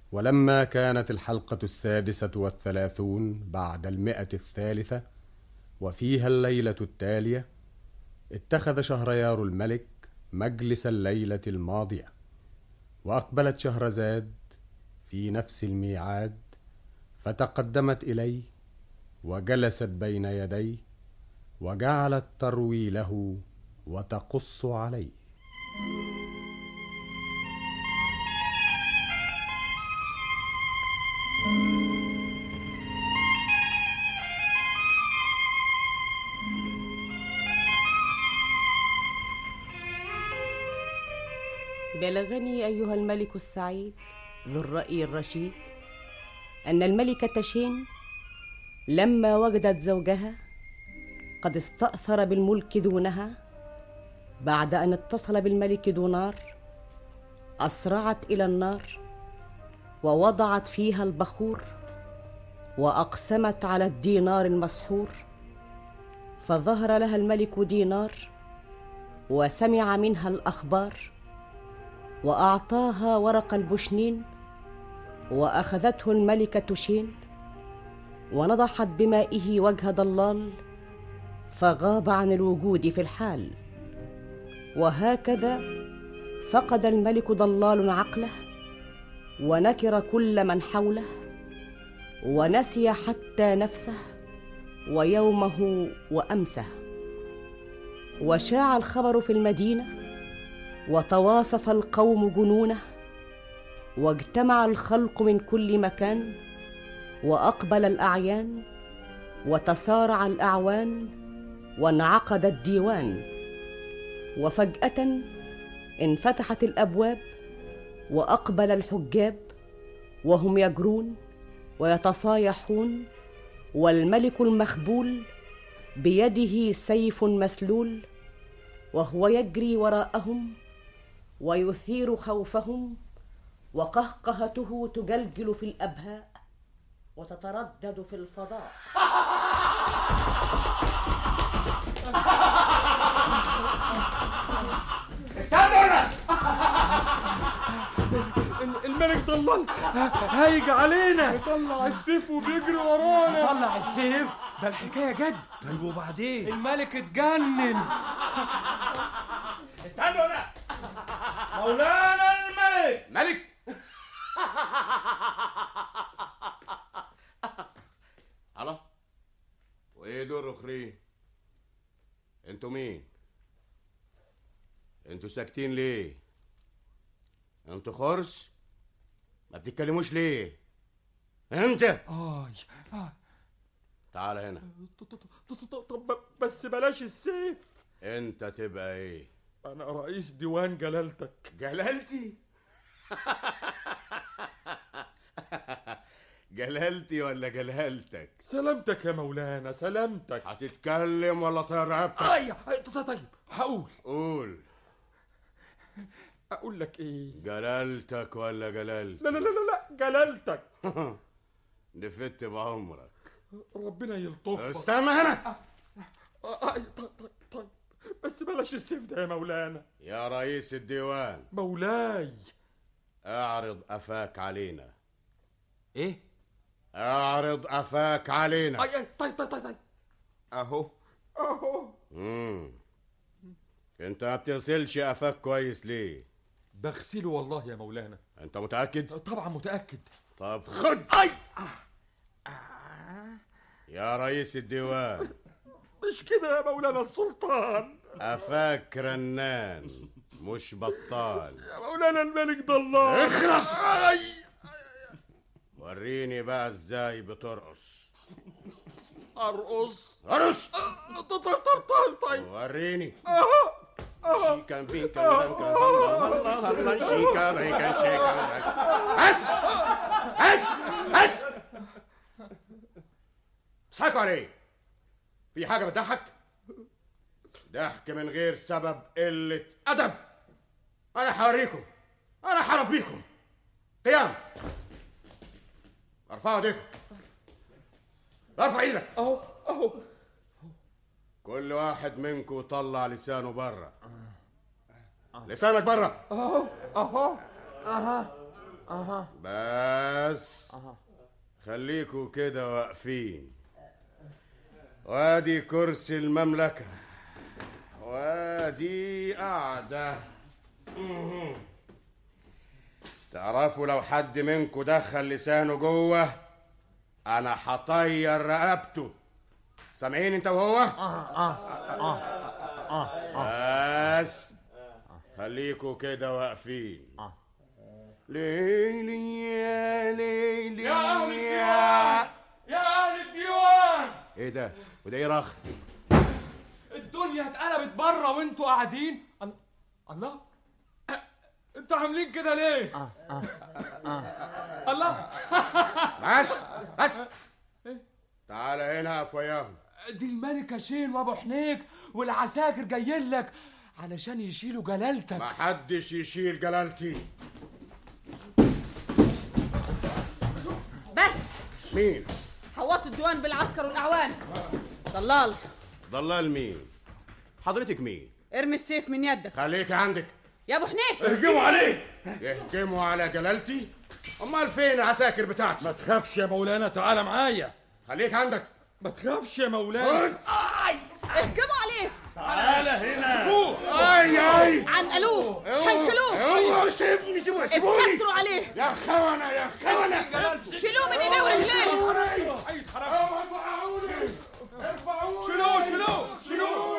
ولما كانت الحلقة 36 بعد 100 وفيها الليلة التالية، اتخذ شهريار الملك مجلس الليلة الماضية، وأقبلت شهرزاد في نفس الميعاد، فتقدمت إليه وجلست بين يديه، وجعلت تروي له وتقص عليه. بلغني أيها الملك السعيد ذو الرأي الرشيد أن الملكة شين لما وجدت زوجها قد استأثر بالملك دونها، بعد أن اتصل بالملك دونار، أسرعت إلى النار ووضعت فيها البخور، وأقسمت على الدينار المسحور. فظهر لها الملك دينار وسمع منها الأخبار، وأعطاها ورق البشنين، وأخذته الملكة شين ونضحت بمائه وجه ضلال، فغاب عن الوجود في الحال. وهكذا فقد الملك ضلال عقله، ونكر كل من حوله، ونسي حتى نفسه ويومه وأمسه. وشاع الخبر في المدينة، وتواصف القوم جنونه، واجتمع الخلق من كل مكان، وأقبل الأعيان، وتسارع الأعوان، وانعقد الديوان. وفجأة انفتحت الأبواب، وأقبل الحجاب، وهم يجرون ويتصايحون، والملك المخبول بيده سيف مسلول، وهو يجري وراءهم ويثير خوفهم، وقهقهته تجلجل في الأبهاء وتتردد في الفضاء. استنى! الملك ضلال هيجي علينا، يطلع السيف وبيجري ورانا. يطلع السيف؟ ده الحكاية جد. طيب وبعدين؟ الملك اتجنن. استنوا هنا. مولانا الملك. ملك؟ الله، وايه دول اخرين؟ انتوا مين؟ انتوا ساكتين ليه؟ انتوا خرس؟ ما بتتكلموش ليه؟ انت تعال هنا. طب بس بلاش السيف. انت تبقى ايه؟ انا رئيس ديوان جلالتك. جلالتي؟ جلالتي ولا جلالتك؟ سلامتك يا مولانا، سلامتك. هتتكلم ولا طير رقبتك؟ طيب هقول. قول. اقول لك ايه؟ جلالتك ولا جلالتك؟ لا جلالتك. نفدت بعمرك. ربنا يلطفك. استنى هنا. طيب بس بلاش السيف ده يا مولانا. يا رئيس الديوان. مولاي. اعرض قفاك علينا. ايه؟ اعرض قفاك علينا. طيب اهو. انت ما بتغسلش قفاك كويس ليه؟ بغسله والله يا مولانا. انت متأكد؟ طبعا متأكد. طب خد. يا رئيس الديوان. مش كده يا مولانا السلطان. قفاك رنان مش بطال. يا مولانا الملك ضلال. اخرس. وريني بقى ازاي بترقص. ارقص. طيب وريني. شيكا بيكا شيكا بيكا شيكا. اس بتضحكوا على ايه؟ في حاجة بتضحك؟ ضحك من غير سبب قلة أدب. أنا هوريكم، أنا هربيكم. قيام. ارفعوا ايديكم. ارفع ايدك. اهو. كل واحد منكم طلع لسانه بره. لسانك بره. اهو. بس خليكوا كده واقفين. وادي كرسي المملكة، وادي قاعدة. تعرفوا لو حد منكم دخل لسانه جوه انا هطير رقبته. سامعين انت وهو؟ بس خليكوا كده واقفين. ليلي يا ليلي يا أهل الديوان، يا أهل الديوان. ايه ده؟ وده ايه رخ؟ الدنيا اتقلبت بره وانتوا قاعدين. الله، انتوا عاملين كده ليه؟ الله. بس تعال هنا اقف وياهم. دي الملكة شين وابو حنيك والعساكر جايين لك علشان يشيلوا جلالتك. محدش يشيل جلالتي. بس مين؟ حوطوا الديوان بالعسكر والاعوان. ضلال. ضلال مين؟ حضرتك مين؟ ارمي السيف من يدك. خليك عندك. يا ابو حنيك اهجموا عليه. يهجموا على جلالتي؟ امال فين العساكر بتاعتي؟ ما تخافش يا مولانا، تعال معايا. خليك عندك. ما تخافش يا مولانا. اهجموا عليه. تعال هنا. اي عنقلوه، شنكلوه، اوعوا سيبوني سيبوني اتكتروا عليه. يا خونة يا خونة. شيلوه من ايديه ورجليه. شيلوه.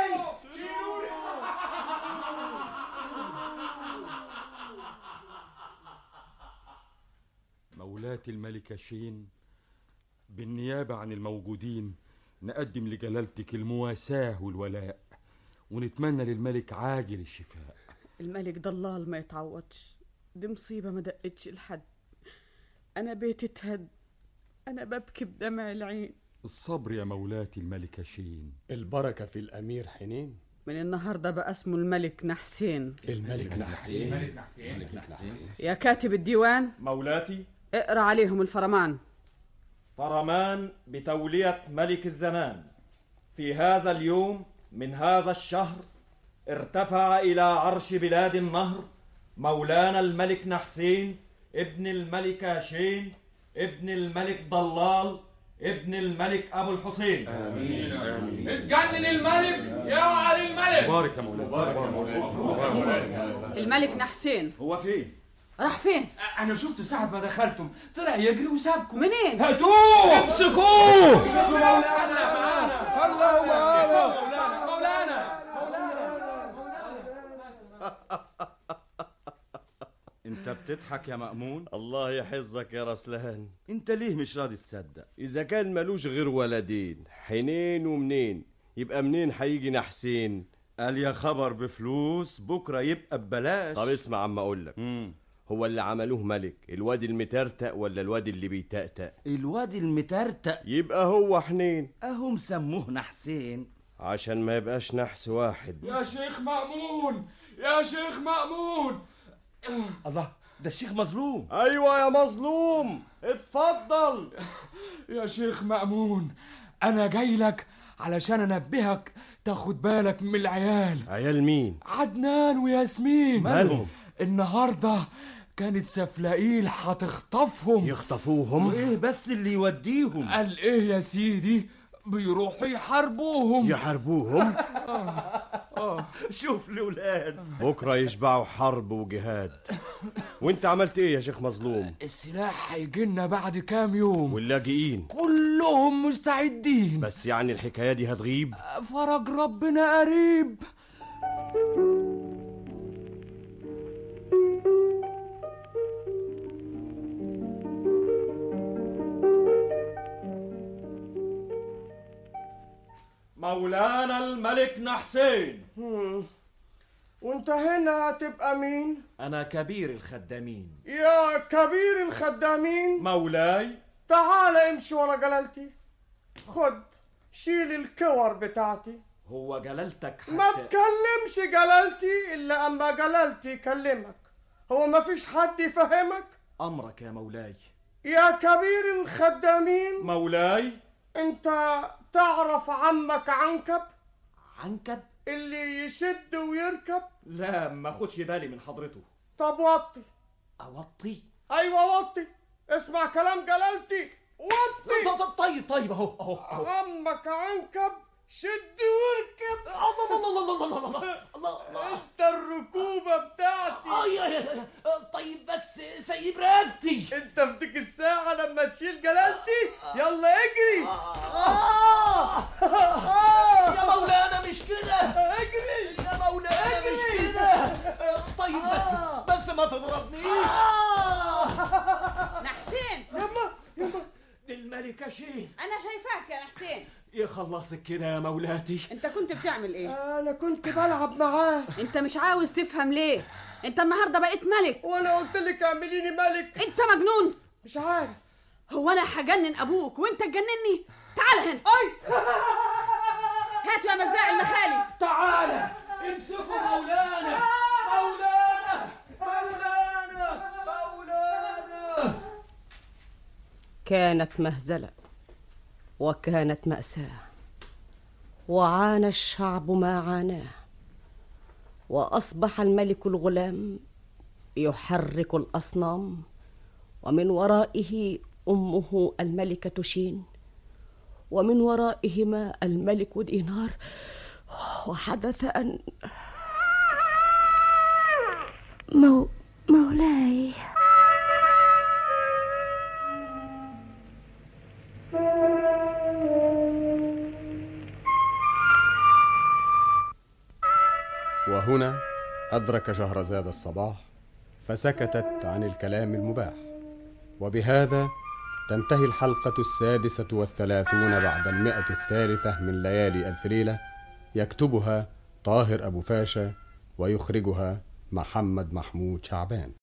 مولاتي الملكة شين، بالنيابة عن الموجودين نقدم لجلالتك المواساة والولاء، ونتمنى للملك عاجل الشفاء. الملك ضلال ما يتعوضش، دي مصيبة ما دقتش لحد. أنا بيتي اتهد، أنا ببكي بدمع العين. الصبر يا مولاتي الملكة شين. البركة في الأمير حنين. من النهاردة بقى اسمه الملك نحسين. الملك نحسين. يا كاتب الديوان، مولاتي، اقرأ عليهم الفرمان. فرمان بتولية ملك الزمان. في هذا اليوم من هذا الشهر ارتفع إلى عرش بلاد النهر مولانا الملك نحسين ابن الملكة شين ابن الملك ضلال ابن الملك أبو الحسين. آمين. اتجنن الملك يا علي الملك. بارك يا مولانا. الملك نحسين هو فين؟ راح فين؟ انا شفته ساعة ما دخلتم طلع يجري وسابكم. منين؟ هاتوه امسكوه. مولانا. انت بتضحك يا مأمون؟ الله يحفظك يا رسلان. انت ليه مش راضي تصدق؟ اذا كان ملوش غير ولدين، حنين ومنين، يبقى منين هيجي نحسين؟ قال يا خبر بفلوس بكره يبقى ببلاش. طب اسمع عم اقولك، هو اللي عملوه ملك الواد المترتق ولا الواد اللي بيتأتأ؟ الواد المترتق. يبقى هو حنين. اهو مسموه نحسين عشان ما يبقاش نحس واحد. يا شيخ مأمون، يا شيخ مأمون. الله، ده الشيخ مظلوم. ايوه يا مظلوم، اتفضل. يا شيخ مأمون، انا جاي لك علشان انبهك تاخد بالك من العيال. عيال مين؟ عدنان وياسمين. مالهم؟ النهارده كانت سفلائيل هتخطفهم. يخطفوهم؟ وايه بس اللي يوديهم؟ قال ايه يا سيدي؟ بيروحوا يحاربوهم. يحاربوهم؟ شوف الولاد بكره يشبعوا حرب وجهاد. وانت عملت ايه يا شيخ مظلوم؟ السلاح هيجينا بعد كام يوم واللاجئين كلهم مستعدين. بس يعني الحكايه دي هتغيب؟ فرج ربنا قريب. مولانا الملك نحسين. وانت هنا هتبقى مين؟ أنا كبير الخدامين. يا كبير الخدامين. مولاي، تعال امشي ورا جلالتي. خد شيل الكور بتاعتي. هو جلالتك ما تكلمش جلالتي الا اما جلالتي يكلمك. هو ما فيش حد يفهمك؟ أمرك يا مولاي. يا كبير الخدامين. مولاي، انت تعرف عمك عنكب؟ عنكب؟ اللي يشد ويركب؟ لا، ما خدش بالي من حضرته. طب وطي. أوطي؟ ايوه وطي، اسمع كلام جلالتي وطي. طيب اهو عمك عنكب، شد واركب. الله انت الركوبة بتاعتي. طيب بس سيب رقبتي. انت في ديك الساعة لما تشيل جلالتي يلا اجري. يا مولانا مش كده، اجري يا مولانا مش كده. طيب بس ما تضربنيش. نحسين، يما دي الملكة شين. انا شايفاك يا نحسين. يخلصك كده يا مولاتي. انت كنت بتعمل ايه؟ انا كنت بلعب معاه. انت مش عاوز تفهم ليه؟ انت النهارده بقيت ملك. وانا قلت لك اعمليني ملك. انت مجنون. مش عارف. هو انا هجنن ابوك وانت تجنني؟ تعال هنا. هاتوا يا مزاع المخالي. تعالى امسكوا مولانا. كانت مهزلة وكانت مأساة، وعانى الشعب ما عاناه، وأصبح الملك الغلام يحرك الأصنام، ومن ورائه أمه الملكة شين، ومن ورائهما الملك دينار. وحدث أن مولاي. وهنا أدرك شهرزاد الصباح فسكتت عن الكلام المباح. وبهذا تنتهي الحلقة 36 بعد 100 من ليالي ألف ليلة. يكتبها طاهر أبو فاشا ويخرجها محمد محمود شعبان.